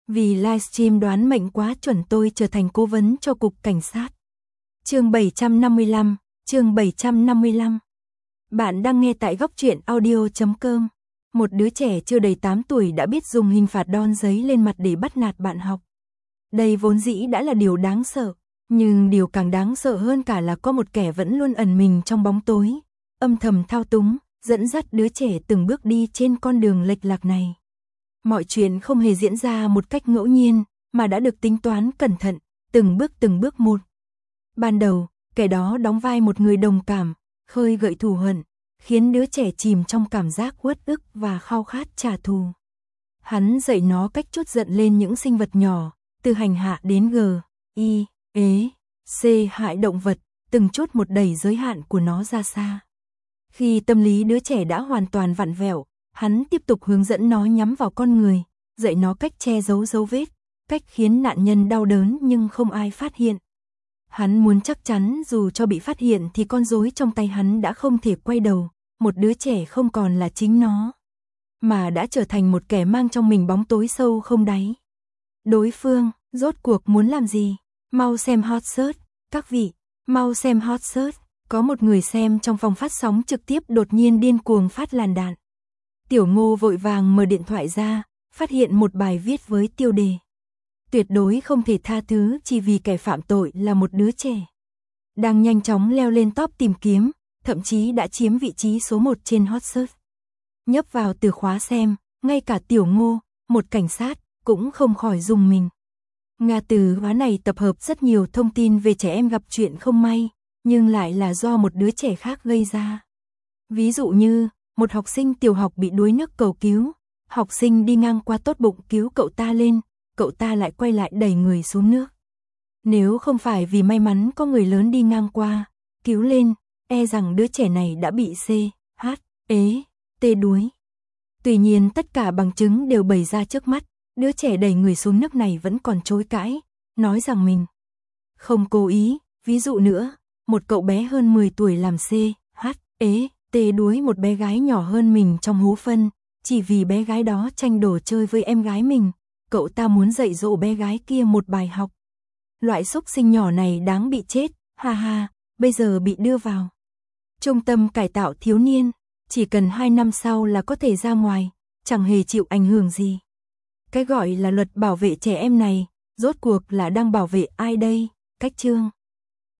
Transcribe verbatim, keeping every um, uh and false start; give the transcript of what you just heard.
Vì livestream đoán mệnh quá chuẩn tôi trở thành cố vấn cho cục cảnh sát. Chương bảy trăm năm mươi lăm, chương bảy trăm năm mươi lăm. Bạn đang nghe tại góc truyện audio chấm com. Một đứa trẻ chưa đầy tám tuổi đã biết dùng hình phạt đon giấy lên mặt để bắt nạt bạn học. Đây vốn dĩ đã là điều đáng sợ, nhưng điều càng đáng sợ hơn cả là có một kẻ vẫn luôn ẩn mình trong bóng tối, âm thầm thao túng, dẫn dắt đứa trẻ từng bước đi trên con đường lệch lạc này. Mọi chuyện không hề diễn ra một cách ngẫu nhiên, mà đã được tính toán cẩn thận, từng bước từng bước một. Ban đầu, kẻ đó đóng vai một người đồng cảm, khơi gợi thù hận, khiến đứa trẻ chìm trong cảm giác uất ức và khao khát trả thù. Hắn dạy nó cách trút giận lên những sinh vật nhỏ, từ hành hạ đến g, i, ế, c hại động vật, từng chút một đẩy giới hạn của nó ra xa. Khi tâm lý đứa trẻ đã hoàn toàn vặn vẹo, hắn tiếp tục hướng dẫn nó nhắm vào con người, dạy nó cách che giấu dấu vết, cách khiến nạn nhân đau đớn nhưng không ai phát hiện. Hắn muốn chắc chắn dù cho bị phát hiện thì con rối trong tay hắn đã không thể quay đầu, một đứa trẻ không còn là chính nó, mà đã trở thành một kẻ mang trong mình bóng tối sâu không đáy. Đối phương, rốt cuộc muốn làm gì? Mau xem hot search, các vị, mau xem hot search. Có một người xem trong phòng phát sóng trực tiếp đột nhiên điên cuồng phát làn đạn. Tiểu Ngô vội vàng mở điện thoại ra, phát hiện một bài viết với tiêu đề: tuyệt đối không thể tha thứ chỉ vì kẻ phạm tội là một đứa trẻ. Đang nhanh chóng leo lên top tìm kiếm, thậm chí đã chiếm vị trí số một trên hot search. Nhấp vào từ khóa xem, ngay cả Tiểu Ngô, một cảnh sát, cũng không khỏi rùng mình. Nga từ khóa này tập hợp rất nhiều thông tin về trẻ em gặp chuyện không may, nhưng lại là do một đứa trẻ khác gây ra. Ví dụ như, một học sinh tiểu học bị đuối nước cầu cứu, học sinh đi ngang qua tốt bụng cứu cậu ta lên, cậu ta lại quay lại đẩy người xuống nước. Nếu không phải vì may mắn có người lớn đi ngang qua, cứu lên, e rằng đứa trẻ này đã bị C, H, ế, T đuối. Tuy nhiên tất cả bằng chứng đều bày ra trước mắt, đứa trẻ đẩy người xuống nước này vẫn còn chối cãi, nói rằng mình không cố ý. Ví dụ nữa, một cậu bé hơn mười tuổi làm C, H, ế, T đuối một bé gái nhỏ hơn mình trong hố phân, chỉ vì bé gái đó tranh đồ chơi với em gái mình, cậu ta muốn dạy dỗ bé gái kia một bài học. Loại xúc sinh nhỏ này đáng bị chết, ha ha, bây giờ bị đưa vào trung tâm cải tạo thiếu niên, chỉ cần hai năm sau là có thể ra ngoài, chẳng hề chịu ảnh hưởng gì. Cái gọi là luật bảo vệ trẻ em này, rốt cuộc là đang bảo vệ ai đây? Cách chương